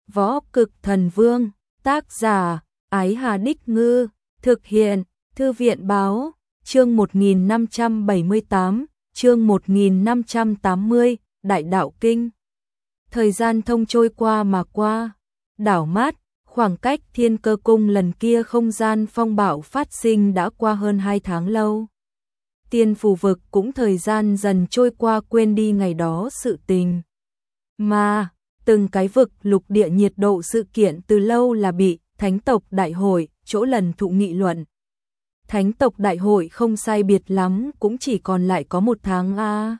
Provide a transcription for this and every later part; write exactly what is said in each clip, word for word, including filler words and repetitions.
Võ Cực Thần Vương, tác giả, Ái Hà Đích Ngư, thực hiện, Thư viện Báo, chương một nghìn năm trăm bảy mươi tám, chương một nghìn năm trăm tám mươi, Đại Đạo Kinh. Thời gian thông trôi qua mà qua, đảo mắt, khoảng cách Thiên Cơ Cung lần kia không gian phong bạo phát sinh đã qua hơn hai tháng lâu. Tiên phù vực cũng thời gian dần trôi qua quên đi ngày đó sự tình. Mà, từng cái vực lục địa nhiệt độ sự kiện từ lâu là bị Thánh tộc Đại hội, chỗ lần thụ nghị luận. Thánh tộc Đại hội không sai biệt lắm cũng chỉ còn lại có một tháng a. À.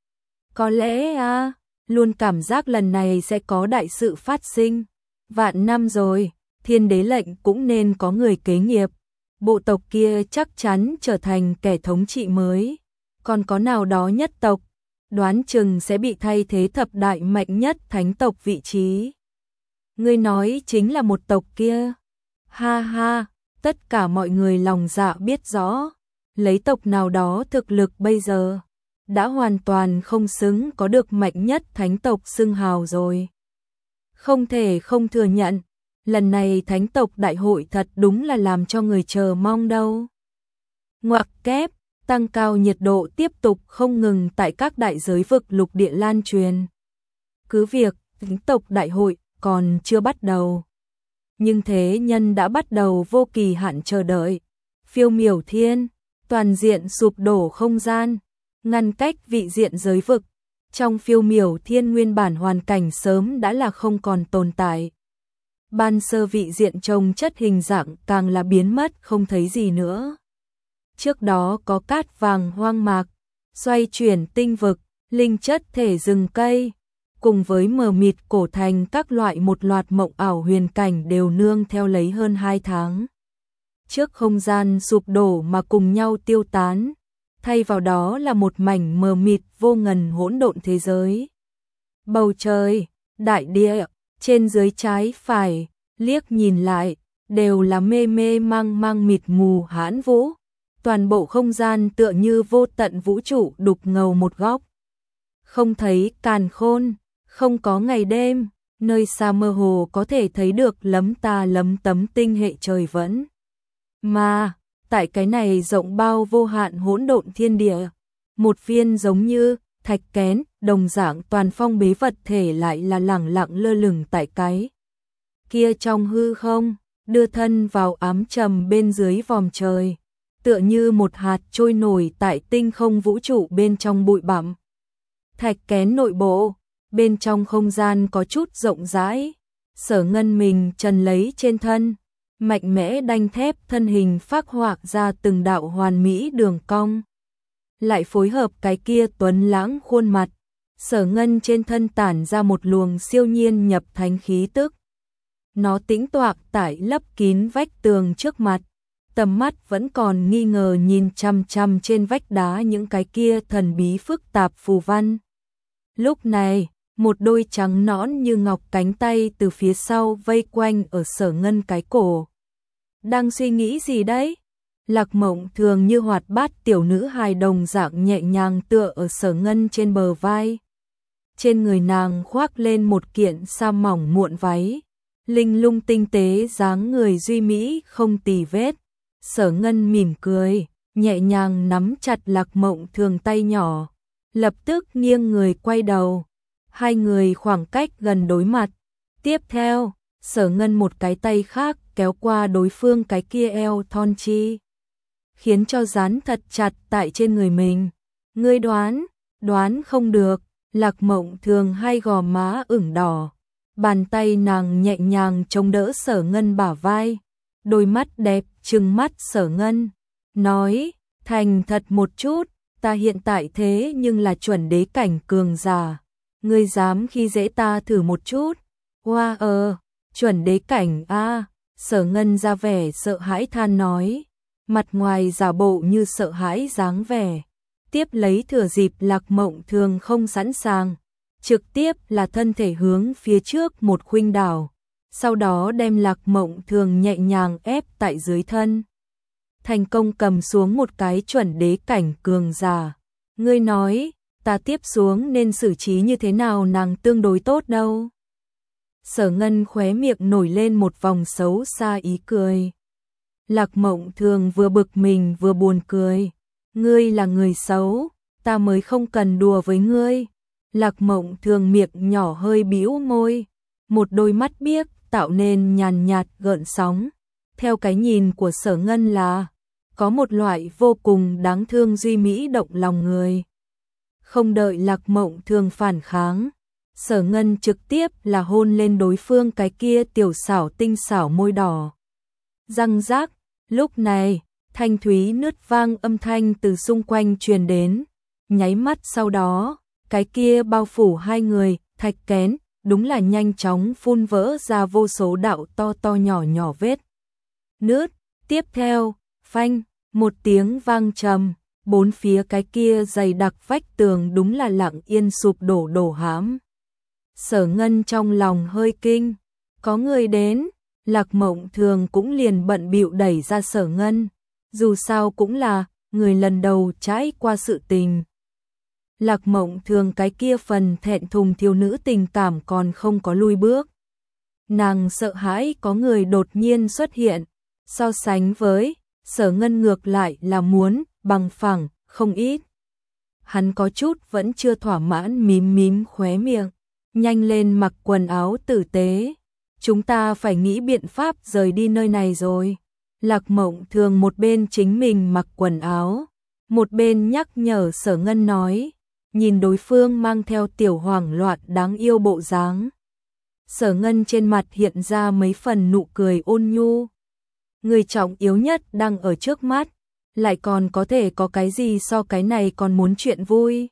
Có lẽ a, à, luôn cảm giác lần này sẽ có đại sự phát sinh. Vạn năm rồi, thiên đế lệnh cũng nên có người kế nghiệp. Bộ tộc kia chắc chắn trở thành kẻ thống trị mới. Còn có nào đó nhất tộc, đoán chừng sẽ bị thay thế thập đại mạnh nhất thánh tộc vị trí. Ngươi nói chính là một tộc kia. Ha ha, tất cả mọi người lòng dạ biết rõ. Lấy tộc nào đó thực lực bây giờ, đã hoàn toàn không xứng có được mạnh nhất thánh tộc xưng hào rồi. Không thể không thừa nhận, lần này thánh tộc đại hội thật đúng là làm cho người chờ mong đâu. Ngoặc kép, tăng cao nhiệt độ tiếp tục không ngừng tại các đại giới vực lục địa lan truyền. Cứ việc, thánh tộc đại hội còn chưa bắt đầu. Nhưng thế nhân đã bắt đầu vô kỳ hạn chờ đợi. Phiêu miểu thiên, toàn diện sụp đổ không gian, ngăn cách vị diện giới vực. Trong phiêu miểu thiên nguyên bản hoàn cảnh sớm đã là không còn tồn tại. Ban sơ vị diện trông chất hình dạng càng là biến mất không thấy gì nữa. Trước đó có cát vàng hoang mạc, xoay chuyển tinh vực, linh chất thể rừng cây, cùng với mờ mịt cổ thành các loại một loạt mộng ảo huyền cảnh đều nương theo lấy hơn hai tháng. Trước không gian sụp đổ mà cùng nhau tiêu tán, thay vào đó là một mảnh mờ mịt vô ngần hỗn độn thế giới. Bầu trời, đại địa, trên dưới trái phải, liếc nhìn lại, đều là mê mê mang mang mịt mù hãn vũ. Toàn bộ không gian tựa như vô tận vũ trụ đục ngầu một góc. Không thấy càn khôn, không có ngày đêm, nơi xa mơ hồ có thể thấy được lấm ta lấm tấm tinh hệ trời vẫn. Mà, tại cái này rộng bao vô hạn hỗn độn thiên địa, một viên giống như thạch kén, đồng dạng toàn phong bế vật thể lại là lẳng lặng lơ lửng tại cái kia trong hư không, đưa thân vào ám trầm bên dưới vòm trời, tựa như một hạt trôi nổi tại tinh không vũ trụ bên trong bụi bặm. Thạch kén nội bộ, bên trong không gian có chút rộng rãi, Sở Ngân mình trần lấy trên thân, mạnh mẽ đanh thép thân hình phác họa ra từng đạo hoàn mỹ đường cong. Lại phối hợp cái kia tuấn lãng khuôn mặt, Sở Ngân trên thân tản ra một luồng siêu nhiên nhập thánh khí tức. Nó tĩnh toạc tải lấp kín vách tường trước mặt, tầm mắt vẫn còn nghi ngờ nhìn chăm chăm trên vách đá những cái kia thần bí phức tạp phù văn. Lúc này, một đôi trắng nõn như ngọc cánh tay từ phía sau vây quanh ở Sở Ngân cái cổ. Đang suy nghĩ gì đấy? Lạc Mộng thường như hoạt bát tiểu nữ hài đồng dạng nhẹ nhàng tựa ở Sở Ngân trên bờ vai. Trên người nàng khoác lên một kiện sa mỏng muộn váy, linh lung tinh tế dáng người duy mỹ không tì vết. Sở Ngân mỉm cười, nhẹ nhàng nắm chặt Lạc Mộng thường tay nhỏ, lập tức nghiêng người quay đầu. Hai người khoảng cách gần đối mặt. Tiếp theo, Sở Ngân một cái tay khác kéo qua đối phương cái kia eo thon chi, khiến cho dán thật chặt tại trên người mình. Ngươi đoán, đoán không được. Lạc Mộng thường hai gò má ửng đỏ, bàn tay nàng nhẹ nhàng chống đỡ Sở Ngân bả vai, đôi mắt đẹp trừng mắt Sở Ngân, nói, thành thật một chút, ta hiện tại thế nhưng là chuẩn đế cảnh cường giả, ngươi dám khi dễ ta thử một chút. Hoa ờ, chuẩn đế cảnh a. À. Sở Ngân ra vẻ sợ hãi than nói, mặt ngoài giả bộ như sợ hãi dáng vẻ. Tiếp lấy thừa dịp Lạc Mộng thường không sẵn sàng, trực tiếp là thân thể hướng phía trước một khuynh đảo, sau đó đem Lạc Mộng thường nhẹ nhàng ép tại dưới thân. Thành công cầm xuống một cái chuẩn đế cảnh cường giả. Ngươi nói, ta tiếp xuống nên xử trí như thế nào nàng tương đối tốt đâu? Sở Ngân khóe miệng nổi lên một vòng xấu xa ý cười. Lạc Mộng Thường vừa bực mình vừa buồn cười. Ngươi là người xấu, ta mới không cần đùa với ngươi. Lạc Mộng Thường miệng nhỏ hơi bĩu môi, một đôi mắt biếc tạo nên nhàn nhạt gợn sóng. Theo cái nhìn của Sở Ngân là có một loại vô cùng đáng thương duy mỹ động lòng người. Không đợi Lạc Mộng Thường phản kháng, Sở Ngân trực tiếp là hôn lên đối phương cái kia tiểu xảo tinh xảo môi đỏ. Răng rác, lúc này, thanh thúy nứt vang âm thanh từ xung quanh truyền đến, nháy mắt sau đó, cái kia bao phủ hai người, thạch kén, đúng là nhanh chóng phun vỡ ra vô số đạo to to nhỏ nhỏ vết nứt. Tiếp theo, phanh, một tiếng vang trầm, bốn phía cái kia dày đặc vách tường đúng là lặng yên sụp đổ đổ hãm. Sở Ngân trong lòng hơi kinh, có người đến, Lạc Mộng Thường cũng liền bận bịu đẩy ra Sở Ngân, dù sao cũng là người lần đầu trải qua sự tình. Lạc Mộng Thường cái kia phần thẹn thùng thiếu nữ tình cảm còn không có lui bước. Nàng sợ hãi có người đột nhiên xuất hiện, so sánh với Sở Ngân ngược lại là muốn bằng phẳng không ít. Hắn có chút vẫn chưa thỏa mãn mím mím khóe miệng, nhanh lên mặc quần áo tử tế, chúng ta phải nghĩ biện pháp rời đi nơi này rồi. Lạc Mộng Thường một bên chính mình mặc quần áo, một bên nhắc nhở Sở Ngân nói, nhìn đối phương mang theo tiểu hoảng loạn đáng yêu bộ dáng. Sở Ngân trên mặt hiện ra mấy phần nụ cười ôn nhu. Người trọng yếu nhất đang ở trước mắt, lại còn có thể có cái gì so cái này còn muốn chuyện vui.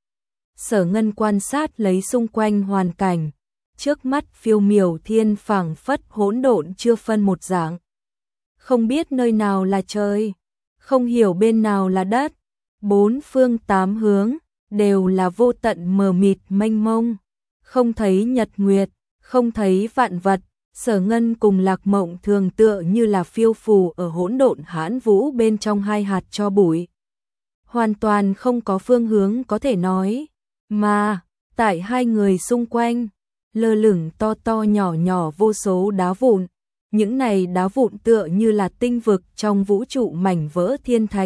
Sở Ngân quan sát lấy xung quanh hoàn cảnh, trước mắt phiêu miểu thiên phảng phất hỗn độn chưa phân một dạng. Không biết nơi nào là trời, không hiểu bên nào là đất, bốn phương tám hướng đều là vô tận mờ mịt mênh mông, không thấy nhật nguyệt, không thấy vạn vật. Sở Ngân cùng Lạc Mộng Thường tựa như là phiêu phù ở hỗn độn hãn vũ bên trong hai hạt tro bụi, hoàn toàn không có phương hướng có thể nói, mà tại hai người xung quanh lơ lửng to to nhỏ nhỏ vô số đá vụn, những này đá vụn tựa như là tinh vực trong vũ trụ mảnh vỡ thiên thạch.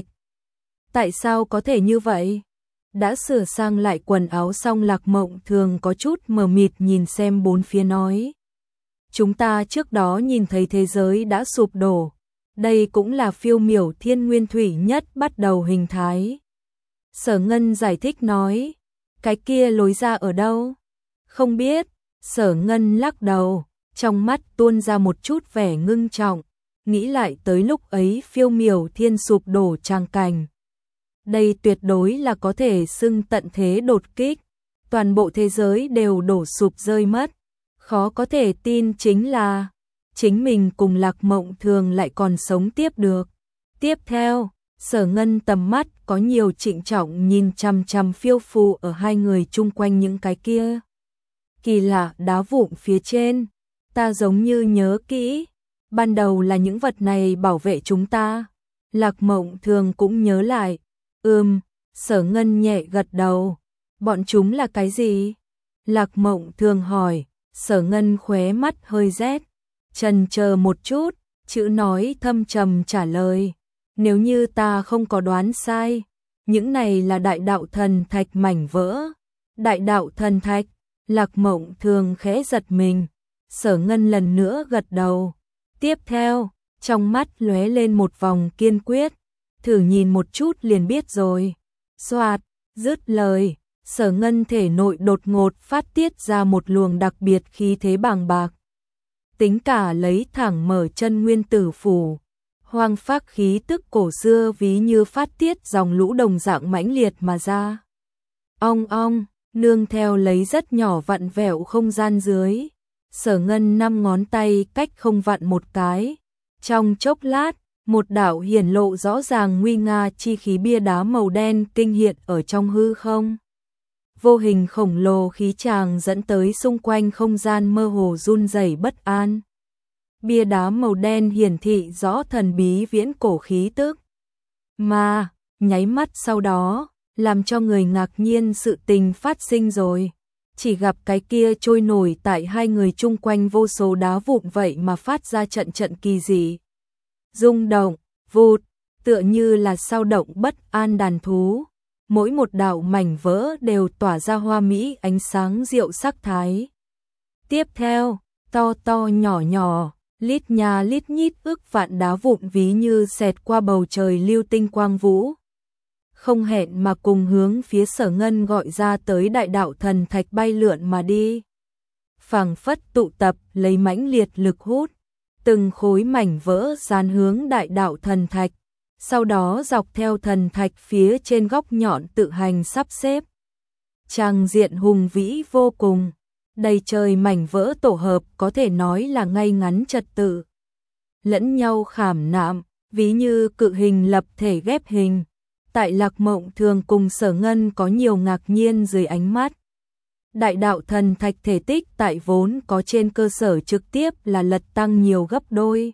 Tại sao có thể như vậy? Đã sửa sang lại quần áo xong, Lạc Mộng Thường có chút mờ mịt nhìn xem bốn phía nói. Chúng ta trước đó nhìn thấy thế giới đã sụp đổ, đây cũng là phiêu miểu thiên nguyên thủy nhất bắt đầu hình thái. Sở Ngân giải thích nói, cái kia lối ra ở đâu? Không biết. Sở Ngân lắc đầu, trong mắt tuôn ra một chút vẻ ngưng trọng, nghĩ lại tới lúc ấy phiêu miểu thiên sụp đổ tràng cảnh. Đây tuyệt đối là có thể xưng tận thế đột kích, toàn bộ thế giới đều đổ sụp rơi mất. Khó có thể tin chính là chính mình cùng Lạc Mộng Thường lại còn sống tiếp được. Tiếp theo, Sở Ngân tầm mắt có nhiều trịnh trọng nhìn chằm chằm phiêu phù ở hai người chung quanh những cái kia kỳ lạ đá vụn phía trên. Ta giống như nhớ kỹ, ban đầu là những vật này bảo vệ chúng ta. Lạc Mộng Thường cũng nhớ lại. Ừm, Sở Ngân nhẹ gật đầu. Bọn chúng là cái gì? Lạc Mộng Thường hỏi. Sở Ngân khóe mắt hơi rét, chần chờ một chút, chữ nói thâm trầm trả lời. Nếu như ta không có đoán sai, những này là đại đạo thần thạch mảnh vỡ. Đại đạo thần thạch? Lạc Mộng Thường khẽ giật mình. Sở Ngân lần nữa gật đầu. Tiếp theo, trong mắt lóe lên một vòng kiên quyết. Thử nhìn một chút liền biết rồi. Xoạt, dứt lời. Sở Ngân thể nội đột ngột phát tiết ra một luồng đặc biệt khí thế bàng bạc. Tính cả lấy thẳng mở chân nguyên tử phủ, hoang phác khí tức cổ xưa ví như phát tiết dòng lũ đồng dạng mãnh liệt mà ra. Ong ong, nương theo lấy rất nhỏ vặn vẹo không gian dưới. Sở Ngân năm ngón tay cách không vặn một cái. Trong chốc lát, một đạo hiển lộ rõ ràng nguy nga chi khí bia đá màu đen kinh hiện ở trong hư không. Vô hình khổng lồ khí tràng dẫn tới xung quanh không gian mơ hồ run rẩy bất an. Bia đá màu đen hiển thị rõ thần bí viễn cổ khí tức. Mà, nháy mắt sau đó, làm cho người ngạc nhiên sự tình phát sinh rồi. chỉ gặp cái kia trôi nổi tại hai người chung quanh vô số đá vụn vậy mà phát ra trận trận kỳ dị. Rung động, vụt, tựa như là sao động bất an đàn thú. Mỗi một đạo mảnh vỡ đều tỏa ra hoa mỹ ánh sáng diệu sắc thái. Tiếp theo, to to nhỏ nhỏ, lít nha lít nhít ức vạn đá vụn ví như xẹt qua bầu trời lưu tinh quang vũ. Không hẹn mà cùng hướng phía Sở Ngân gọi ra tới đại đạo thần thạch bay lượn mà đi. Phảng phất tụ tập lấy mãnh liệt lực hút, từng khối mảnh vỡ dán hướng đại đạo thần thạch, sau đó dọc theo thần thạch phía trên góc nhọn tự hành sắp xếp. Tràng diện hùng vĩ vô cùng, đầy trời mảnh vỡ tổ hợp có thể nói là ngay ngắn trật tự. Lẫn nhau khảm nạm, ví như cự hình lập thể ghép hình. Tại Lạc Mộng Thường cùng Sở Ngân có nhiều ngạc nhiên dưới ánh mắt. Đại đạo thần thạch thể tích tại vốn có trên cơ sở trực tiếp là lật tăng nhiều gấp đôi.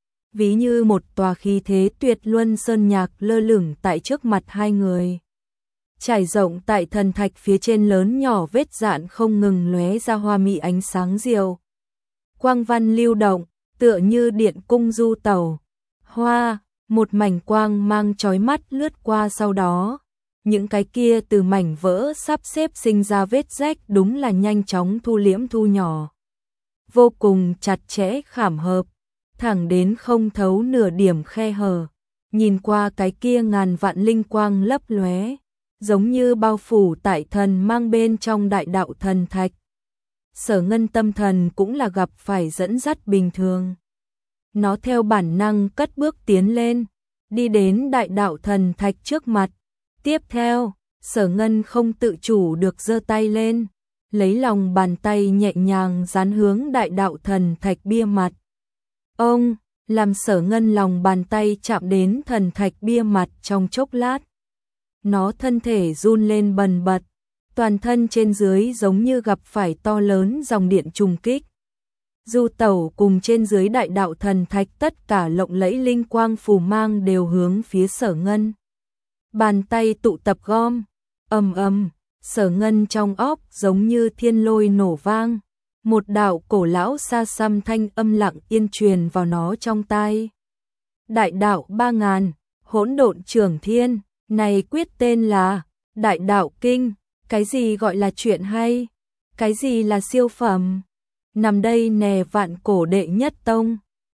Ví như một tòa khí thế tuyệt luân sơn nhạc lơ lửng tại trước mặt hai người. Trải rộng tại thần thạch phía trên lớn nhỏ vết dạn không ngừng lóe ra hoa mỹ ánh sáng diệu. Quang văn lưu động, tựa như điện cung du tàu. Hoa, một mảnh quang mang chói mắt lướt qua sau đó. Những cái kia từ mảnh vỡ sắp xếp sinh ra vết rách đúng là nhanh chóng thu liễm thu nhỏ. Vô cùng chặt chẽ khảm hợp, thẳng đến không thấu nửa điểm khe hở. Nhìn qua cái kia ngàn vạn linh quang lấp lóe, giống như bao phủ tại thần mang bên trong đại đạo thần thạch. Sở Ngân tâm thần cũng là gặp phải dẫn dắt bình thường. Nó theo bản năng cất bước tiến lên, đi đến đại đạo thần thạch trước mặt. Tiếp theo, Sở Ngân không tự chủ được giơ tay lên, lấy lòng bàn tay nhẹ nhàng dán hướng đại đạo thần thạch bia mặt. Ông, làm Sở Ngân lòng bàn tay chạm đến thần thạch bia mặt trong chốc lát. Nó thân thể run lên bần bật, toàn thân trên dưới giống như gặp phải to lớn dòng điện trùng kích. Du tẩu cùng trên dưới đại đạo thần thạch tất cả lộng lẫy linh quang phù mang đều hướng phía Sở Ngân. Bàn tay tụ tập gom, ầm ầm, Sở Ngân trong óc giống như thiên lôi nổ vang. Một đạo cổ lão xa xăm thanh âm lặng yên truyền vào nó trong tai. Đại đạo ba ngàn, hỗn độn trưởng thiên, này quyết tên là Đại đạo kinh. Cái gì gọi là chuyện hay? Cái gì là siêu phẩm? Nằm đây nè vạn cổ đệ nhất tông.